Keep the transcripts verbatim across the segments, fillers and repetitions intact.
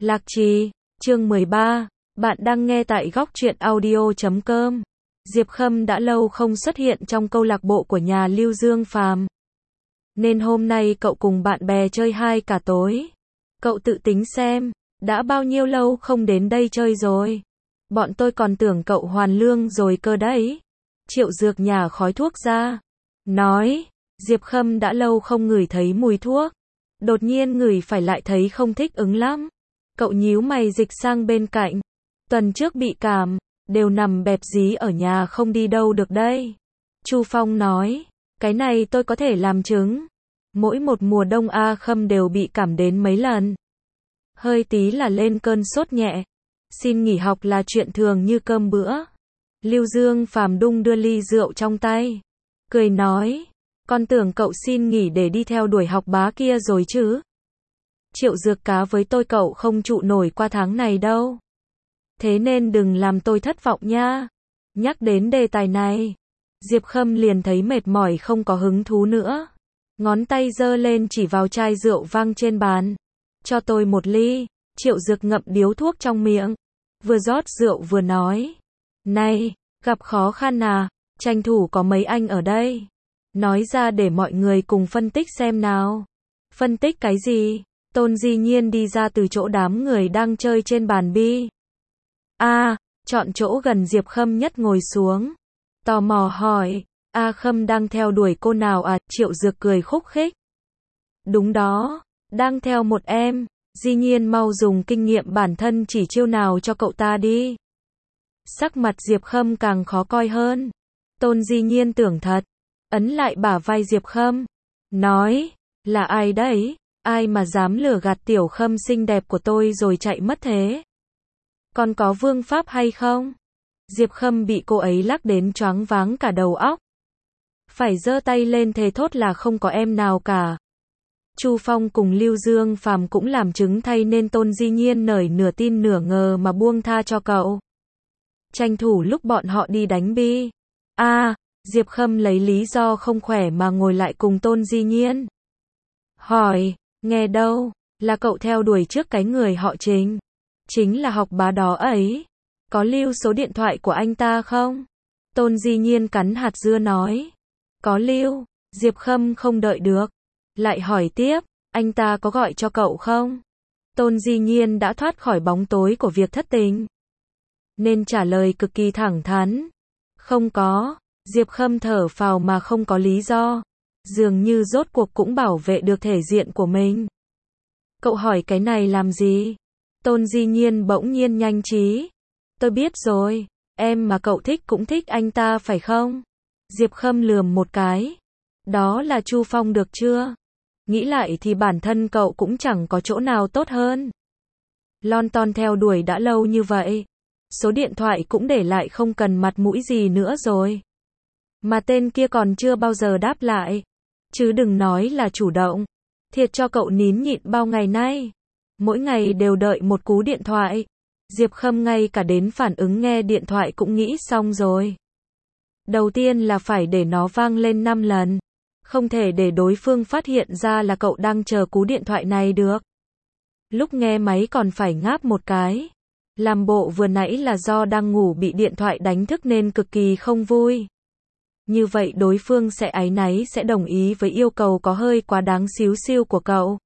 Lạc Trì, chương mười ba, bạn đang nghe tại góc truyện audio chấm com. Diệp Khâm đã lâu không xuất hiện trong câu lạc bộ của nhà Lưu Dương Phàm. Nên hôm nay cậu cùng bạn bè chơi hai cả tối. Cậu tự tính xem, đã bao nhiêu lâu không đến đây chơi rồi. Bọn tôi còn tưởng cậu hoàn lương rồi cơ đấy. Triệu Dược nhả khói thuốc ra. Nói, Diệp Khâm đã lâu không ngửi thấy mùi thuốc. Đột nhiên ngửi phải lại thấy không thích ứng lắm. Cậu nhíu mày dịch sang bên cạnh. Tuần trước bị cảm, đều nằm bẹp dí ở nhà không đi đâu được đây. Chu Phong nói, cái này tôi có thể làm chứng. Mỗi một mùa đông A Khâm đều bị cảm đến mấy lần. Hơi tí là lên cơn sốt nhẹ. Xin nghỉ học là chuyện thường như cơm bữa. Lưu Dương Phàm đung đưa ly rượu trong tay. Cười nói, con tưởng cậu xin nghỉ để đi theo đuổi học bá kia rồi chứ. Triệu Dược cá với tôi cậu không trụ nổi qua tháng này đâu. Thế nên đừng làm tôi thất vọng nha. Nhắc đến đề tài này, Diệp Khâm liền thấy mệt mỏi không có hứng thú nữa. Ngón tay giơ lên chỉ vào chai rượu vang trên bàn. Cho tôi một ly. Triệu Dược ngậm điếu thuốc trong miệng. Vừa rót rượu vừa nói. Này, gặp khó khăn à, tranh thủ có mấy anh ở đây. Nói ra để mọi người cùng phân tích xem nào. Phân tích cái gì? Tôn Di Nhiên đi ra từ chỗ đám người đang chơi trên bàn bi. A, chọn chỗ gần Diệp Khâm nhất ngồi xuống. Tò mò hỏi, A Khâm đang theo đuổi cô nào à? Triệu Dược cười khúc khích. Đúng đó, đang theo một em. Di Nhiên mau dùng kinh nghiệm bản thân chỉ chiêu nào cho cậu ta đi. Sắc mặt Diệp Khâm càng khó coi hơn. Tôn Di Nhiên tưởng thật, ấn lại bả vai Diệp Khâm. Nói, là ai đấy? Ai mà dám lừa gạt tiểu Khâm xinh đẹp của tôi rồi chạy mất thế? Còn có vương pháp hay không? Diệp Khâm bị cô ấy lắc đến choáng váng cả đầu óc. Phải giơ tay lên thề thốt là không có em nào cả. Chu Phong cùng Lưu Dương Phàm cũng làm chứng thay nên Tôn Di Nhiên nởi nửa tin nửa ngờ mà buông tha cho cậu. Tranh thủ lúc bọn họ đi đánh bi. A, à, Diệp Khâm lấy lý do không khỏe mà ngồi lại cùng Tôn Di Nhiên. Hỏi, nghe đâu, là cậu theo đuổi trước cái người họ Trình. Chính là học bá đó ấy. Có lưu số điện thoại của anh ta không? Tôn Di Nhiên cắn hạt dưa nói. Có lưu. Diệp Khâm không đợi được. Lại hỏi tiếp, anh ta có gọi cho cậu không? Tôn Di Nhiên đã thoát khỏi bóng tối của việc thất tình, nên trả lời cực kỳ thẳng thắn. Không có. Diệp Khâm thở phào mà không có lý do. Dường như rốt cuộc cũng bảo vệ được thể diện của mình. Cậu hỏi cái này làm gì? Tôn Di Nhiên bỗng nhiên nhanh trí. Tôi biết rồi, em mà cậu thích cũng thích anh ta phải không? Diệp Khâm lườm một cái. Đó là Chu Phong được chưa? Nghĩ lại thì bản thân cậu cũng chẳng có chỗ nào tốt hơn. Lon ton theo đuổi đã lâu như vậy. Số điện thoại cũng để lại không cần mặt mũi gì nữa rồi. Mà tên kia còn chưa bao giờ đáp lại. Chứ đừng nói là chủ động. Thiệt cho cậu nín nhịn bao ngày nay. Mỗi ngày đều đợi một cú điện thoại. Diệp Khâm ngay cả đến phản ứng nghe điện thoại cũng nghĩ xong rồi. Đầu tiên là phải để nó vang lên năm lần. Không thể để đối phương phát hiện ra là cậu đang chờ cú điện thoại này được. Lúc nghe máy còn phải ngáp một cái. Làm bộ vừa nãy là do đang ngủ bị điện thoại đánh thức nên cực kỳ không vui. Như vậy đối phương sẽ áy náy sẽ đồng ý với yêu cầu có hơi quá đáng xíu xiu của cậu.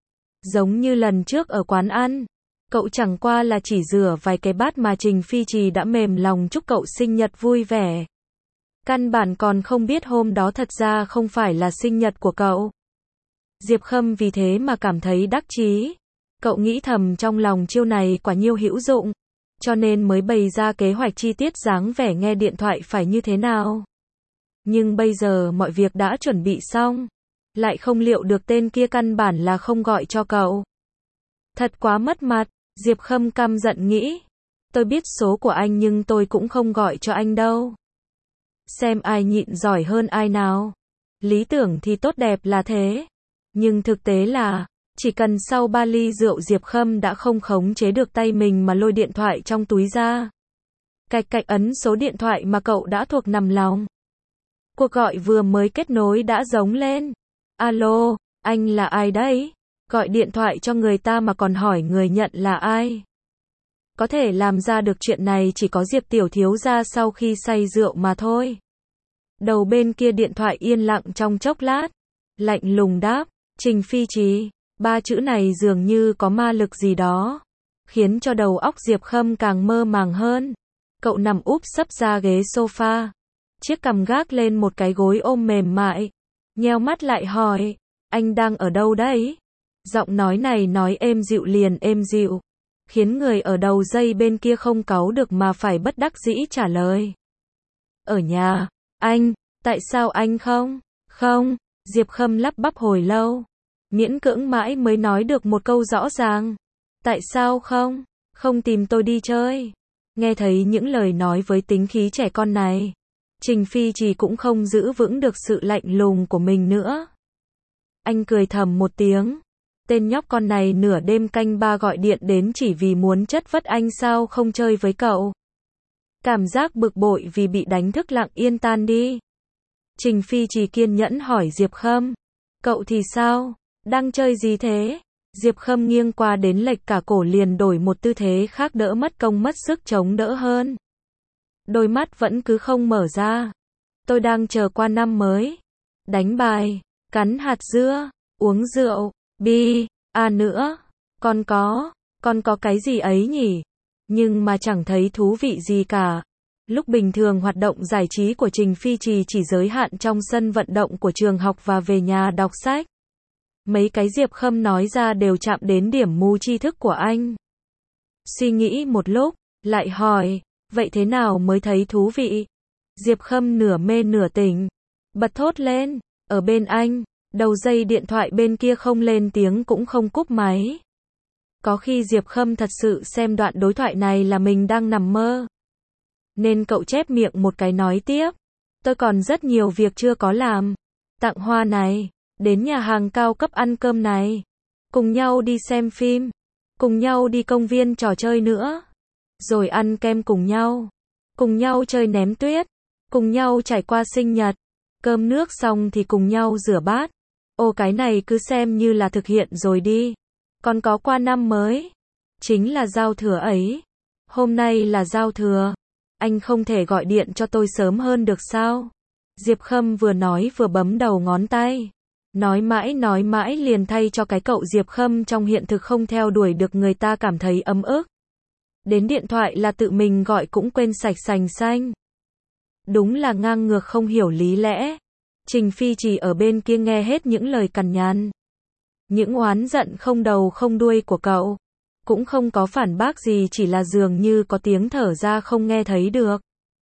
Giống như lần trước ở quán ăn. Cậu chẳng qua là chỉ rửa vài cái bát mà Trình Phi Trì đã mềm lòng chúc cậu sinh nhật vui vẻ. Căn bản còn không biết hôm đó thật ra không phải là sinh nhật của cậu. Diệp Khâm vì thế mà cảm thấy đắc chí. Cậu nghĩ thầm trong lòng chiêu này quả nhiêu hữu dụng. Cho nên mới bày ra kế hoạch chi tiết dáng vẻ nghe điện thoại phải như thế nào. Nhưng bây giờ mọi việc đã chuẩn bị xong. Lại không liệu được tên kia căn bản là không gọi cho cậu. Thật quá mất mặt. Diệp Khâm căm giận nghĩ. Tôi biết số của anh nhưng tôi cũng không gọi cho anh đâu. Xem ai nhịn giỏi hơn ai nào. Lý tưởng thì tốt đẹp là thế. Nhưng thực tế là, chỉ cần sau ba ly rượu Diệp Khâm đã không khống chế được tay mình mà lôi điện thoại trong túi ra. Cạch cạch ấn số điện thoại mà cậu đã thuộc nằm lòng. Cuộc gọi vừa mới kết nối đã giống lên. Alo, anh là ai đấy? Gọi điện thoại cho người ta mà còn hỏi người nhận là ai. Có thể làm ra được chuyện này chỉ có Diệp tiểu thiếu gia sau khi say rượu mà thôi. Đầu bên kia điện thoại yên lặng trong chốc lát. Lạnh lùng đáp, Trình Phi Trì. Ba chữ này dường như có ma lực gì đó, khiến cho đầu óc Diệp Khâm càng mơ màng hơn. Cậu nằm úp sấp ra ghế sofa, chiếc cằm gác lên một cái gối ôm mềm mại, nheo mắt lại hỏi, anh đang ở đâu đấy? Giọng nói này nói êm dịu liền êm dịu, khiến người ở đầu dây bên kia không cáu được mà phải bất đắc dĩ trả lời. Ở nhà. Anh, tại sao anh không? Không, Diệp Khâm lắp bắp hồi lâu, miễn cưỡng mãi mới nói được một câu rõ ràng. Tại sao không? Không tìm tôi đi chơi. Nghe thấy những lời nói với tính khí trẻ con này, Trình Phi Trì cũng không giữ vững được sự lạnh lùng của mình nữa. Anh cười thầm một tiếng. Tên nhóc con này nửa đêm canh ba gọi điện đến chỉ vì muốn chất vấn anh sao không chơi với cậu. Cảm giác bực bội vì bị đánh thức lặng yên tan đi. Trình Phi Trì kiên nhẫn hỏi Diệp Khâm. Cậu thì sao? Đang chơi gì thế? Diệp Khâm nghiêng qua đến lệch cả cổ liền đổi một tư thế khác đỡ mất công mất sức chống đỡ hơn. Đôi mắt vẫn cứ không mở ra. Tôi đang chờ qua năm mới. Đánh bài, cắn hạt dưa, uống rượu, bi, à nữa. Còn có, còn có cái gì ấy nhỉ? Nhưng mà chẳng thấy thú vị gì cả. Lúc bình thường hoạt động giải trí của Trình Phi Trì chỉ giới hạn trong sân vận động của trường học và về nhà đọc sách. Mấy cái Diệp Khâm nói ra đều chạm đến điểm mù tri thức của anh. Suy nghĩ một lúc, lại hỏi, vậy thế nào mới thấy thú vị? Diệp Khâm nửa mê nửa tỉnh, bật thốt lên, ở bên anh, đầu dây điện thoại bên kia không lên tiếng cũng không cúp máy. Có khi Diệp Khâm thật sự xem đoạn đối thoại này là mình đang nằm mơ. Nên cậu chép miệng một cái nói tiếp. Tôi còn rất nhiều việc chưa có làm. Tặng hoa này, đến nhà hàng cao cấp ăn cơm này, cùng nhau đi xem phim, cùng nhau đi công viên trò chơi nữa, rồi ăn kem cùng nhau, cùng nhau chơi ném tuyết, cùng nhau trải qua sinh nhật, cơm nước xong thì cùng nhau rửa bát. Ô cái này cứ xem như là thực hiện rồi đi. Còn có qua năm mới, chính là giao thừa ấy. Hôm nay là giao thừa, anh không thể gọi điện cho tôi sớm hơn được sao? Diệp Khâm vừa nói vừa bấm đầu ngón tay. Nói mãi nói mãi liền thay cho cái cậu Diệp Khâm trong hiện thực không theo đuổi được người ta cảm thấy ấm ức. Đến điện thoại là tự mình gọi cũng quên sạch sành xanh. Đúng là ngang ngược không hiểu lý lẽ. Trình Phi Trì ở bên kia nghe hết những lời cằn nhằn, những oán giận không đầu không đuôi của cậu. Cũng không có phản bác gì, chỉ là dường như có tiếng thở ra không nghe thấy được.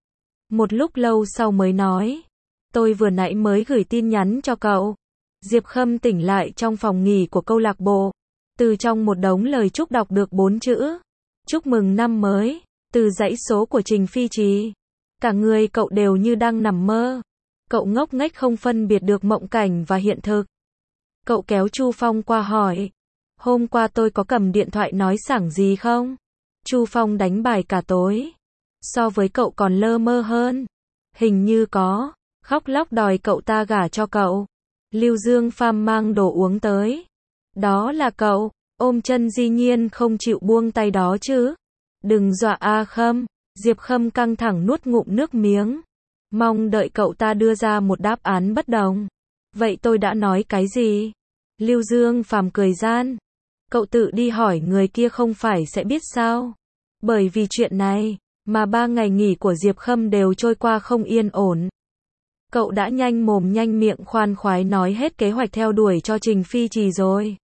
Một lúc lâu sau mới nói, tôi vừa nãy mới gửi tin nhắn cho cậu. Diệp Khâm tỉnh lại trong phòng nghỉ của câu lạc bộ. Từ trong một đống lời chúc đọc được bốn chữ. Chúc mừng năm mới, từ dãy số của Trình Phi Trì. Cả người cậu đều như đang nằm mơ. Cậu ngốc nghếch không phân biệt được mộng cảnh và hiện thực. Cậu kéo Chu Phong qua hỏi, hôm qua tôi có cầm điện thoại nói sảng gì không? Chu Phong đánh bài cả tối. So với cậu còn lơ mơ hơn. Hình như có. Khóc lóc đòi cậu ta gả cho cậu. Lưu Dương Pham mang đồ uống tới. Đó là cậu. Ôm chân dĩ nhiên không chịu buông tay đó chứ. Đừng dọa A Khâm. Diệp Khâm căng thẳng nuốt ngụm nước miếng. Mong đợi cậu ta đưa ra một đáp án bất đồng. Vậy tôi đã nói cái gì? Lưu Dương Phàm cười gian. Cậu tự đi hỏi người kia không phải sẽ biết sao? Bởi vì chuyện này, mà ba ngày nghỉ của Diệp Khâm đều trôi qua không yên ổn. Cậu đã nhanh mồm nhanh miệng khoan khoái nói hết kế hoạch theo đuổi cho Trình Phi Trì rồi.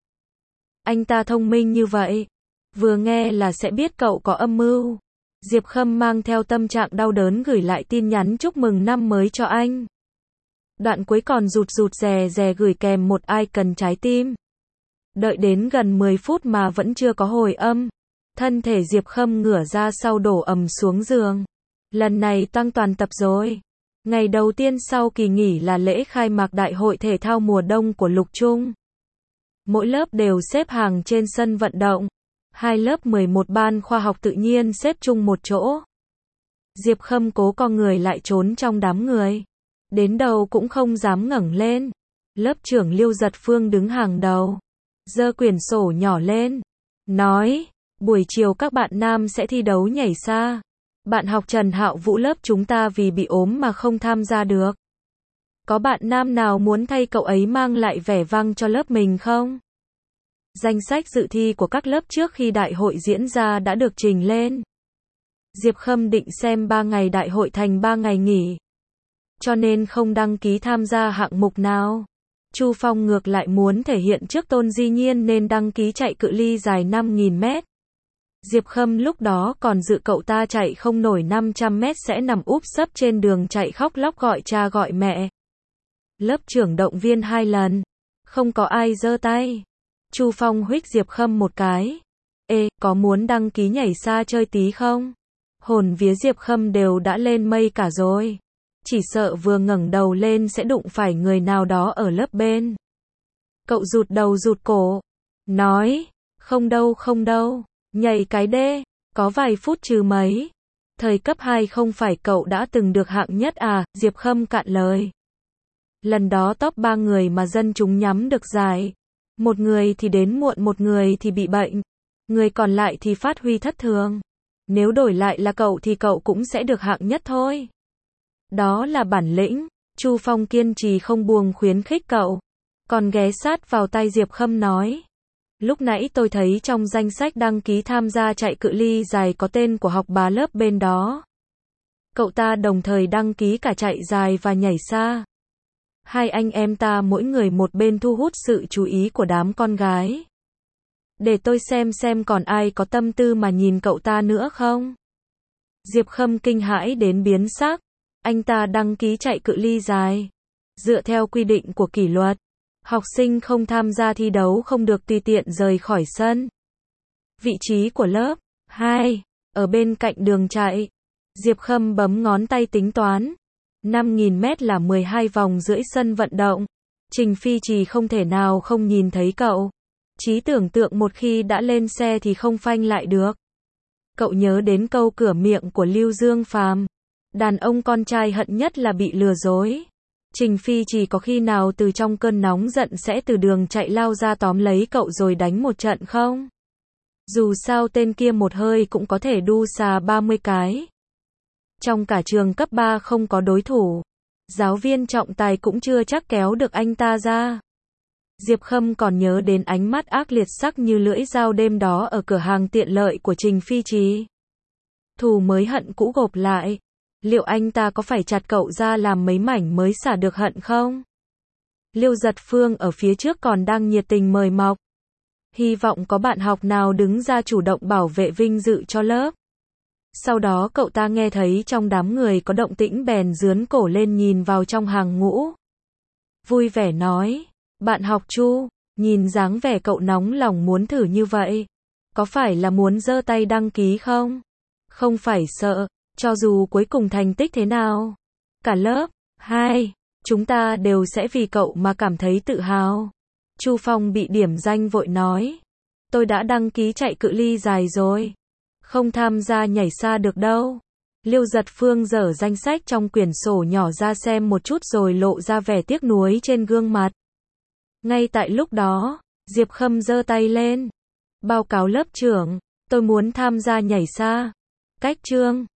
Anh ta thông minh như vậy, vừa nghe là sẽ biết cậu có âm mưu. Diệp Khâm mang theo tâm trạng đau đớn gửi lại tin nhắn chúc mừng năm mới cho anh. Đoạn cuối còn rụt rụt rè rè gửi kèm một icon trái tim. Đợi đến gần mười phút mà vẫn chưa có hồi âm. Thân thể Diệp Khâm ngửa ra sau đổ ầm xuống giường. Lần này tăng toàn tập rồi. Ngày đầu tiên sau kỳ nghỉ là lễ khai mạc đại hội thể thao mùa đông của Lục Trung. Mỗi lớp đều xếp hàng trên sân vận động. Hai lớp mười một ban khoa học tự nhiên xếp chung một chỗ. Diệp Khâm cố co người lại trốn trong đám người. Đến đầu cũng không dám ngẩng lên. Lớp trưởng Liêu Giật Phương đứng hàng đầu. giơ quyển sổ nhỏ lên, nói, buổi chiều các bạn nam sẽ thi đấu nhảy xa. Bạn học Trần Hạo Vũ lớp chúng ta vì bị ốm mà không tham gia được. Có bạn nam nào muốn thay cậu ấy mang lại vẻ vang cho lớp mình không? Danh sách dự thi của các lớp trước khi đại hội diễn ra đã được trình lên. Diệp Khâm định xem ba ngày đại hội thành ba ngày nghỉ, cho nên không đăng ký tham gia hạng mục nào. Chu Phong ngược lại muốn thể hiện trước Tôn Di Nhiên nên đăng ký chạy cự ly dài năm nghìn mét. Diệp Khâm lúc đó còn dự cậu ta chạy không nổi năm trăm mét sẽ nằm úp sấp trên đường chạy khóc lóc gọi cha gọi mẹ. Lớp trưởng động viên hai lần, không có ai giơ tay. Chu Phong huých Diệp Khâm một cái. Ê, có muốn đăng ký nhảy xa chơi tí không? Hồn vía Diệp Khâm đều đã lên mây cả rồi. Chỉ sợ vừa ngẩng đầu lên sẽ đụng phải người nào đó ở lớp bên. Cậu rụt đầu rụt cổ, nói, không đâu không đâu, nhảy cái đê, có vài phút trừ mấy. Thời cấp hai không phải cậu đã từng được hạng nhất à, Diệp Khâm cạn lời. Lần đó top ba người mà dân chúng nhắm được giải. Một người thì đến muộn, một người thì bị bệnh. Người còn lại thì phát huy thất thường. Nếu đổi lại là cậu thì cậu cũng sẽ được hạng nhất thôi. Đó là bản lĩnh. Chu Phong kiên trì không buông khuyến khích cậu. Còn ghé sát vào tai Diệp Khâm nói. Lúc nãy tôi thấy trong danh sách đăng ký tham gia chạy cự ly dài có tên của học bá lớp bên đó. Cậu ta đồng thời đăng ký cả chạy dài và nhảy xa. Hai anh em ta mỗi người một bên thu hút sự chú ý của đám con gái. Để tôi xem xem còn ai có tâm tư mà nhìn cậu ta nữa không. Diệp Khâm kinh hãi đến biến sắc. Anh ta đăng ký chạy cự ly dài. Dựa theo quy định của kỷ luật, học sinh không tham gia thi đấu không được tùy tiện rời khỏi sân. Vị trí của lớp hai, ở bên cạnh đường chạy. Diệp Khâm bấm ngón tay tính toán. năm nghìn mét là mười hai vòng rưỡi sân vận động. Trình Phi Trì không thể nào không nhìn thấy cậu. Trí tưởng tượng một khi đã lên xe thì không phanh lại được. Cậu nhớ đến câu cửa miệng của Lưu Dương Phàm. Đàn ông con trai hận nhất là bị lừa dối. Trình Phi Trì có khi nào từ trong cơn nóng giận sẽ từ đường chạy lao ra tóm lấy cậu rồi đánh một trận không? Dù sao tên kia một hơi cũng có thể đu xà ba mươi cái. Trong cả trường cấp ba không có đối thủ. Giáo viên trọng tài cũng chưa chắc kéo được anh ta ra. Diệp Khâm còn nhớ đến ánh mắt ác liệt sắc như lưỡi dao đêm đó ở cửa hàng tiện lợi của Trình Phi Trì. Thù mới hận cũ gộp lại. Liệu anh ta có phải chặt cậu ra làm mấy mảnh mới xả được hận không? Liêu Giật Phương ở phía trước còn đang nhiệt tình mời mọc. Hy vọng có bạn học nào đứng ra chủ động bảo vệ vinh dự cho lớp. Sau đó cậu ta nghe thấy trong đám người có động tĩnh bèn giướn cổ lên nhìn vào trong hàng ngũ. Vui vẻ nói, bạn học Chu, nhìn dáng vẻ cậu nóng lòng muốn thử như vậy. Có phải là muốn giơ tay đăng ký không? Không phải sợ, cho dù cuối cùng thành tích thế nào. Cả lớp hai, chúng ta đều sẽ vì cậu mà cảm thấy tự hào. Chu Phong bị điểm danh vội nói. Tôi đã đăng ký chạy cự ly dài rồi. Không tham gia nhảy xa được đâu. Liêu Giật Phương dở danh sách trong quyển sổ nhỏ ra xem một chút rồi lộ ra vẻ tiếc nuối trên gương mặt. Ngay tại lúc đó, Diệp Khâm giơ tay lên. Báo cáo lớp trưởng, tôi muốn tham gia nhảy xa. Cách chương